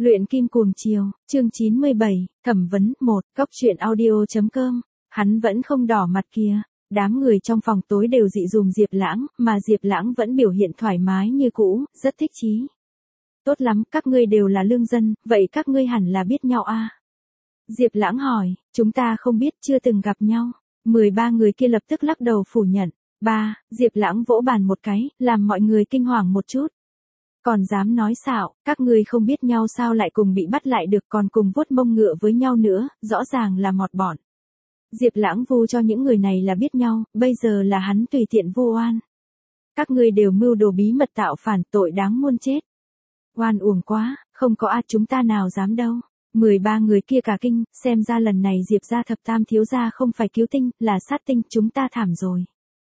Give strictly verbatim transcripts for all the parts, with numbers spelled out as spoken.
Luyện kim cuồng chiều, chương chín mươi bảy, thẩm vấn, một, góc truyện audio.com, hắn vẫn không đỏ mặt kìa. Đám người trong phòng tối đều dị dùm Diệp Lãng, mà Diệp Lãng vẫn biểu hiện thoải mái như cũ, rất thích chí. Tốt lắm, các ngươi đều là lương dân, vậy các ngươi hẳn là biết nhau a? Diệp Lãng hỏi, chúng ta không biết, chưa từng gặp nhau. mười ba người kia lập tức lắc đầu phủ nhận. Ba, Diệp Lãng vỗ bàn một cái, làm mọi người kinh hoàng một chút. Còn dám nói xạo, các ngươi không biết nhau sao lại cùng bị bắt lại được, còn cùng vuốt mông ngựa với nhau nữa, rõ ràng là mọt bọn. Diệp Lãng vu cho những người này là biết nhau, bây giờ là hắn tùy tiện vu oan. Các ngươi đều mưu đồ bí mật tạo phản, tội đáng muôn chết. Oan uổng quá, không có ai chúng ta nào dám đâu. mười ba người kia cả kinh, xem ra lần này Diệp gia thập tam thiếu gia không phải cứu tinh, là sát tinh, chúng ta thảm rồi.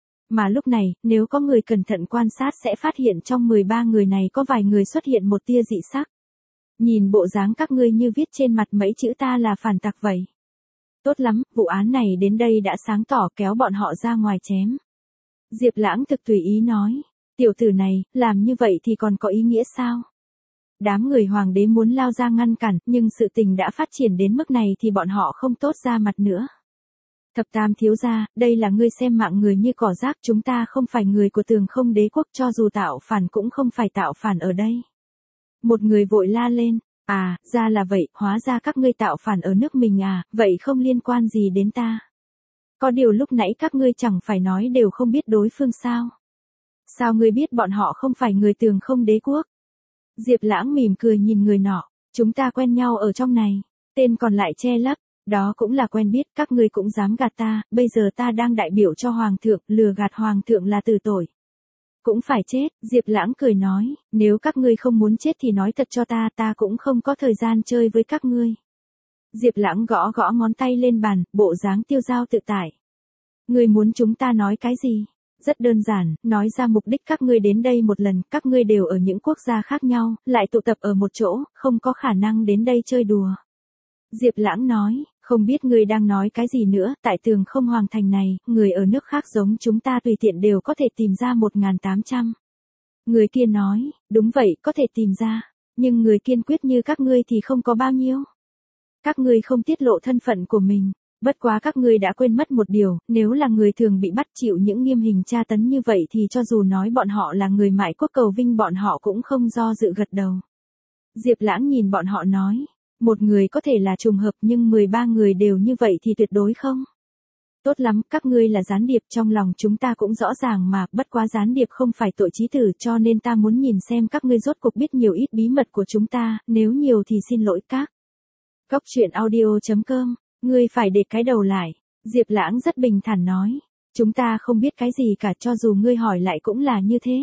Mà lúc này, nếu có người cẩn thận quan sát sẽ phát hiện trong mười ba người này có vài người xuất hiện một tia dị sắc. Nhìn bộ dáng các ngươi như viết trên mặt mấy chữ ta là phản tặc vậy. Tốt lắm, vụ án này đến đây đã sáng tỏ, kéo bọn họ ra ngoài chém. Diệp Lãng thực tùy ý nói, tiểu tử này, làm như vậy thì còn có ý nghĩa sao? Đám người hoàng đế muốn lao ra ngăn cản, nhưng sự tình đã phát triển đến mức này thì bọn họ không tốt ra mặt nữa. Thập tam thiếu gia, đây là ngươi xem mạng người như cỏ rác, chúng ta không phải người của Tường Không Đế quốc, cho dù tạo phản cũng không phải tạo phản ở đây. Một người vội la lên, à, ra là vậy, hóa ra các ngươi tạo phản ở nước mình à, vậy không liên quan gì đến ta. Có điều lúc nãy các ngươi chẳng phải nói đều không biết đối phương sao? Sao ngươi biết bọn họ không phải người Tường Không Đế quốc? Diệp Lãng mỉm cười nhìn người nọ, chúng ta quen nhau ở trong này, tên còn lại che lấp. Đó cũng là quen biết, các ngươi cũng dám gạt ta, bây giờ ta đang đại biểu cho hoàng thượng, lừa gạt hoàng thượng là tử tội. Cũng phải chết, Diệp Lãng cười nói, nếu các ngươi không muốn chết thì nói thật cho ta, ta cũng không có thời gian chơi với các ngươi. Diệp Lãng gõ gõ ngón tay lên bàn, bộ dáng tiêu dao tự tại. Ngươi muốn chúng ta nói cái gì? Rất đơn giản, nói ra mục đích các ngươi đến đây một lần, các ngươi đều ở những quốc gia khác nhau, lại tụ tập ở một chỗ, không có khả năng đến đây chơi đùa. Diệp Lãng nói, không biết ngươi đang nói cái gì nữa, tại Tường Không Hoàng thành này, người ở nước khác giống chúng ta tùy tiện đều có thể tìm ra một nghìn tám trăm. Người kia nói, đúng vậy, có thể tìm ra, nhưng người kiên quyết như các ngươi thì không có bao nhiêu. Các ngươi không tiết lộ thân phận của mình, bất quá các ngươi đã quên mất một điều, nếu là người thường bị bắt chịu những nghiêm hình tra tấn như vậy thì cho dù nói bọn họ là người mại quốc cầu vinh bọn họ cũng không do dự gật đầu. Diệp Lãng nhìn bọn họ nói, một người có thể là trùng hợp nhưng mười ba người đều như vậy thì tuyệt đối không. Tốt lắm, các ngươi là gián điệp, trong lòng chúng ta cũng rõ ràng mà, bất quá gián điệp không phải tội chí tử, cho nên ta muốn nhìn xem các ngươi rốt cuộc biết nhiều ít bí mật của chúng ta, nếu nhiều thì xin lỗi các. Góc truyện audio.com, ngươi phải để cái đầu lại. Diệp Lãng rất bình thản nói, chúng ta không biết cái gì cả, cho dù ngươi hỏi lại cũng là như thế.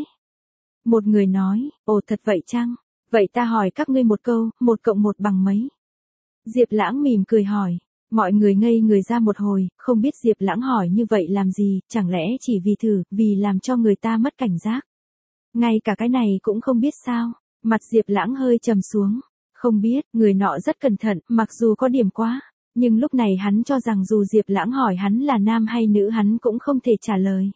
Một người nói, ồ thật vậy chăng? Vậy ta hỏi các ngươi một câu, một cộng một bằng mấy? Diệp Lãng mỉm cười hỏi. Mọi người ngây người ra một hồi, không biết Diệp Lãng hỏi như vậy làm gì, chẳng lẽ chỉ vì thử, vì làm cho người ta mất cảnh giác. Ngay cả cái này cũng không biết sao? Mặt Diệp Lãng hơi trầm xuống. Không biết, người nọ rất cẩn thận, mặc dù có điểm quá. Nhưng lúc này hắn cho rằng dù Diệp Lãng hỏi hắn là nam hay nữ hắn cũng không thể trả lời.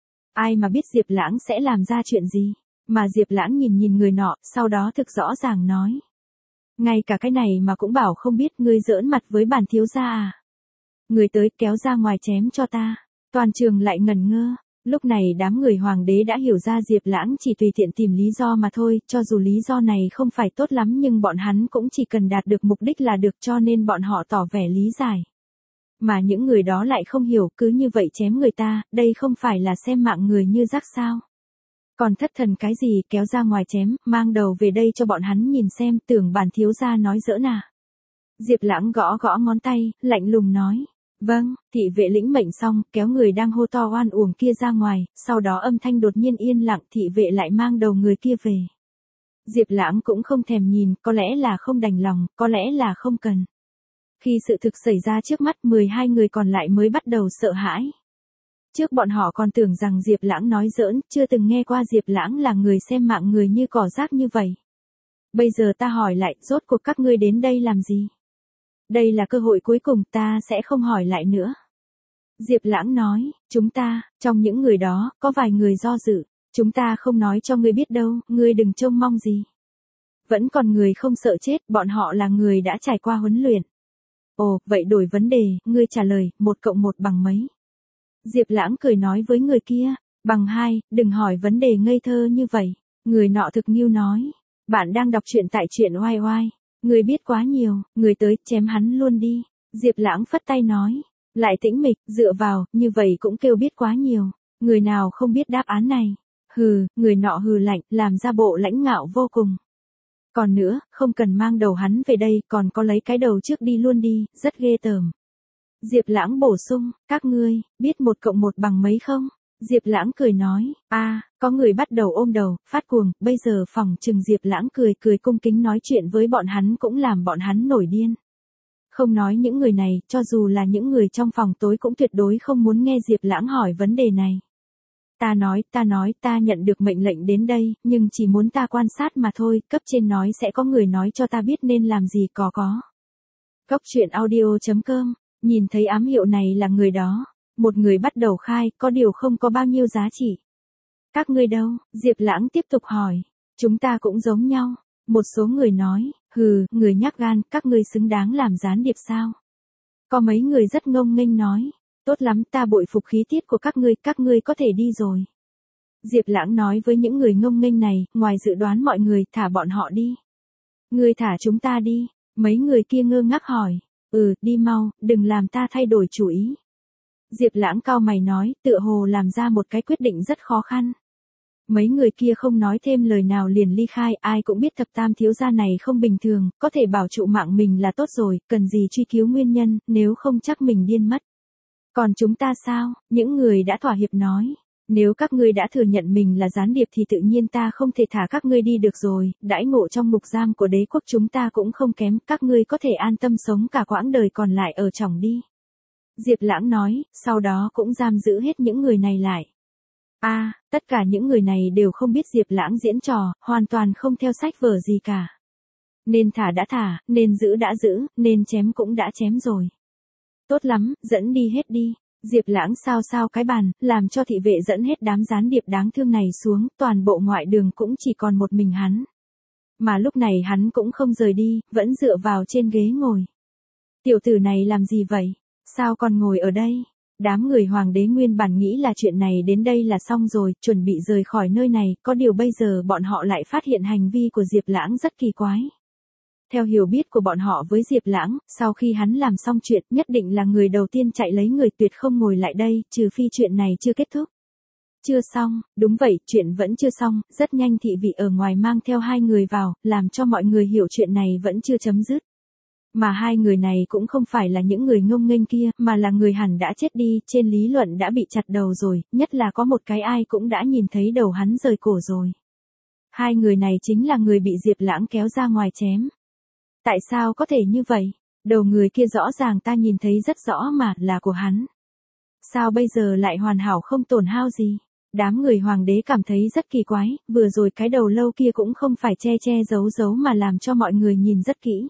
Ai mà biết Diệp Lãng sẽ làm ra chuyện gì? Mà Diệp Lãng nhìn nhìn người nọ, sau đó thực rõ ràng nói. Ngay cả cái này mà cũng bảo không biết, ngươi giỡn mặt với bản thiếu gia à? Người tới kéo ra ngoài chém cho ta. Toàn trường lại ngẩn ngơ. Lúc này đám người hoàng đế đã hiểu ra Diệp Lãng chỉ tùy tiện tìm lý do mà thôi, cho dù lý do này không phải tốt lắm nhưng bọn hắn cũng chỉ cần đạt được mục đích là được, cho nên bọn họ tỏ vẻ lý giải. Mà những người đó lại không hiểu, cứ như vậy chém người ta, đây không phải là xem mạng người như rác sao? Còn thất thần cái gì, kéo ra ngoài chém, mang đầu về đây cho bọn hắn nhìn xem, tưởng bản thiếu gia nói giỡn à. Diệp Lãng gõ gõ ngón tay, lạnh lùng nói. Vâng, thị vệ lĩnh mệnh xong, kéo người đang hô to oan uổng kia ra ngoài, sau đó âm thanh đột nhiên yên lặng, thị vệ lại mang đầu người kia về. Diệp Lãng cũng không thèm nhìn, có lẽ là không đành lòng, có lẽ là không cần. Khi sự thực xảy ra trước mắt, mười hai người còn lại mới bắt đầu sợ hãi. Trước bọn họ còn tưởng rằng Diệp Lãng nói giỡn, chưa từng nghe qua Diệp Lãng là người xem mạng người như cỏ rác như vậy. Bây giờ ta hỏi lại, rốt cuộc các ngươi đến đây làm gì? Đây là cơ hội cuối cùng, ta sẽ không hỏi lại nữa. Diệp Lãng nói, chúng ta, trong những người đó, có vài người do dự. Chúng ta không nói cho ngươi biết đâu, ngươi đừng trông mong gì. Vẫn còn người không sợ chết, bọn họ là người đã trải qua huấn luyện. Ồ, vậy đổi vấn đề, ngươi trả lời, một cộng một bằng mấy? Diệp Lãng cười nói với người kia, bằng hai, đừng hỏi vấn đề ngây thơ như vậy. Người nọ thực nghiêu nói, bạn đang đọc truyện tại truyện oai oai. Người biết quá nhiều, người tới, chém hắn luôn đi. Diệp Lãng phất tay nói, lại tĩnh mịch, dựa vào, như vậy cũng kêu biết quá nhiều. Người nào không biết đáp án này? Hừ, người nọ hừ lạnh, làm ra bộ lãnh ngạo vô cùng. Còn nữa, không cần mang đầu hắn về đây, còn có lấy cái đầu trước đi luôn đi, rất ghê tởm. Diệp Lãng bổ sung, các ngươi, biết một cộng một bằng mấy không? Diệp Lãng cười nói, a, à, có người bắt đầu ôm đầu, phát cuồng, bây giờ phòng trừng Diệp Lãng cười cười cung kính nói chuyện với bọn hắn cũng làm bọn hắn nổi điên. Không nói những người này, cho dù là những người trong phòng tối cũng tuyệt đối không muốn nghe Diệp Lãng hỏi vấn đề này. Ta nói, ta nói, ta nhận được mệnh lệnh đến đây, nhưng chỉ muốn ta quan sát mà thôi, cấp trên nói sẽ có người nói cho ta biết nên làm gì có có. Cốc truyện audio chấm com, nhìn thấy ám hiệu này là người đó. Một người bắt đầu khai, có điều không có bao nhiêu giá trị. Các ngươi đâu? Diệp Lãng tiếp tục hỏi. Chúng ta cũng giống nhau. Một số người nói, hừ, người nhát gan, các ngươi xứng đáng làm gián điệp sao? Có mấy người rất ngông nghênh nói, tốt lắm, ta bội phục khí tiết của các ngươi, các ngươi có thể đi rồi. Diệp Lãng nói với những người ngông nghênh này, ngoài dự đoán mọi người, thả bọn họ đi. Ngươi thả chúng ta đi. Mấy người kia ngơ ngác hỏi, ừ, đi mau, đừng làm ta thay đổi chủ ý. Diệp Lãng cau mày nói, tựa hồ làm ra một cái quyết định rất khó khăn. Mấy người kia không nói thêm lời nào liền ly khai, ai cũng biết thập tam thiếu gia này không bình thường, có thể bảo trụ mạng mình là tốt rồi, cần gì truy cứu nguyên nhân, nếu không chắc mình điên mất. Còn chúng ta sao? Những người đã thỏa hiệp nói. Nếu các ngươi đã thừa nhận mình là gián điệp thì tự nhiên ta không thể thả các ngươi đi được rồi, đãi ngộ trong ngục giam của đế quốc chúng ta cũng không kém, các ngươi có thể an tâm sống cả quãng đời còn lại ở trỏng đi. Diệp Lãng nói, sau đó cũng giam giữ hết những người này lại. A, à, tất cả những người này đều không biết Diệp Lãng diễn trò, hoàn toàn không theo sách vở gì cả. Nên thả đã thả, nên giữ đã giữ, nên chém cũng đã chém rồi. Tốt lắm, dẫn đi hết đi. Diệp Lãng sao sao cái bàn, làm cho thị vệ dẫn hết đám gián điệp đáng thương này xuống, toàn bộ ngoại đường cũng chỉ còn một mình hắn. Mà lúc này hắn cũng không rời đi, vẫn dựa vào trên ghế ngồi. Tiểu tử này làm gì vậy? Sao còn ngồi ở đây? Đám người hoàng đế nguyên bản nghĩ là chuyện này đến đây là xong rồi, chuẩn bị rời khỏi nơi này, có điều bây giờ bọn họ lại phát hiện hành vi của Diệp Lãng rất kỳ quái. Theo hiểu biết của bọn họ với Diệp Lãng, sau khi hắn làm xong chuyện, nhất định là người đầu tiên chạy lấy người, tuyệt không ngồi lại đây, trừ phi chuyện này chưa kết thúc. Chưa xong, đúng vậy, chuyện vẫn chưa xong, rất nhanh thị vị ở ngoài mang theo hai người vào, làm cho mọi người hiểu chuyện này vẫn chưa chấm dứt. Mà hai người này cũng không phải là những người ngông nghênh kia, mà là người hẳn đã chết đi, trên lý luận đã bị chặt đầu rồi, nhất là có một cái ai cũng đã nhìn thấy đầu hắn rời cổ rồi. Hai người này chính là người bị Diệp Lãng kéo ra ngoài chém. Tại sao có thể như vậy? Đầu người kia rõ ràng ta nhìn thấy rất rõ mà, là của hắn. Sao bây giờ lại hoàn hảo không tổn hao gì? Đám người hoàng đế cảm thấy rất kỳ quái, vừa rồi cái đầu lâu kia cũng không phải che che giấu giấu mà làm cho mọi người nhìn rất kỹ.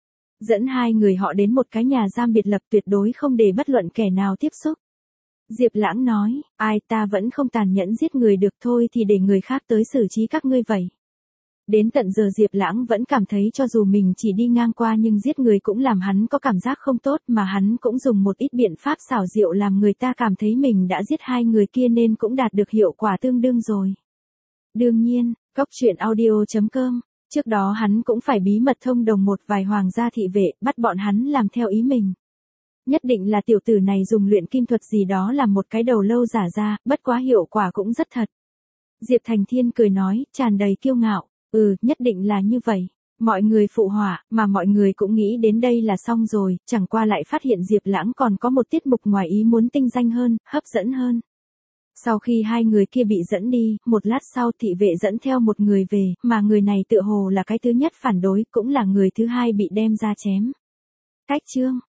Dẫn hai người họ đến một cái nhà giam biệt lập, tuyệt đối không để bất luận kẻ nào tiếp xúc. Diệp Lãng nói, ai, ta vẫn không tàn nhẫn giết người được, thôi thì để người khác tới xử trí các ngươi vậy. Đến tận giờ Diệp Lãng vẫn cảm thấy cho dù mình chỉ đi ngang qua nhưng giết người cũng làm hắn có cảm giác không tốt, mà hắn cũng dùng một ít biện pháp xảo diệu làm người ta cảm thấy mình đã giết hai người kia nên cũng đạt được hiệu quả tương đương rồi. Đương nhiên, cốc truyện audio chấm com, trước đó hắn cũng phải bí mật thông đồng một vài hoàng gia thị vệ, bắt bọn hắn làm theo ý mình. Nhất định là tiểu tử này dùng luyện kim thuật gì đó làm một cái đầu lâu giả ra, bất quá hiệu quả cũng rất thật. Diệp Thành Thiên cười nói, tràn đầy kiêu ngạo. Ừ, nhất định là như vậy. Mọi người phụ họa, mà mọi người cũng nghĩ đến đây là xong rồi, chẳng qua lại phát hiện Diệp Lãng còn có một tiết mục ngoài ý muốn tinh danh hơn, hấp dẫn hơn. Sau khi hai người kia bị dẫn đi, một lát sau thị vệ dẫn theo một người về, mà người này tựa hồ là cái thứ nhất phản đối, cũng là người thứ hai bị đem ra chém. Cách chương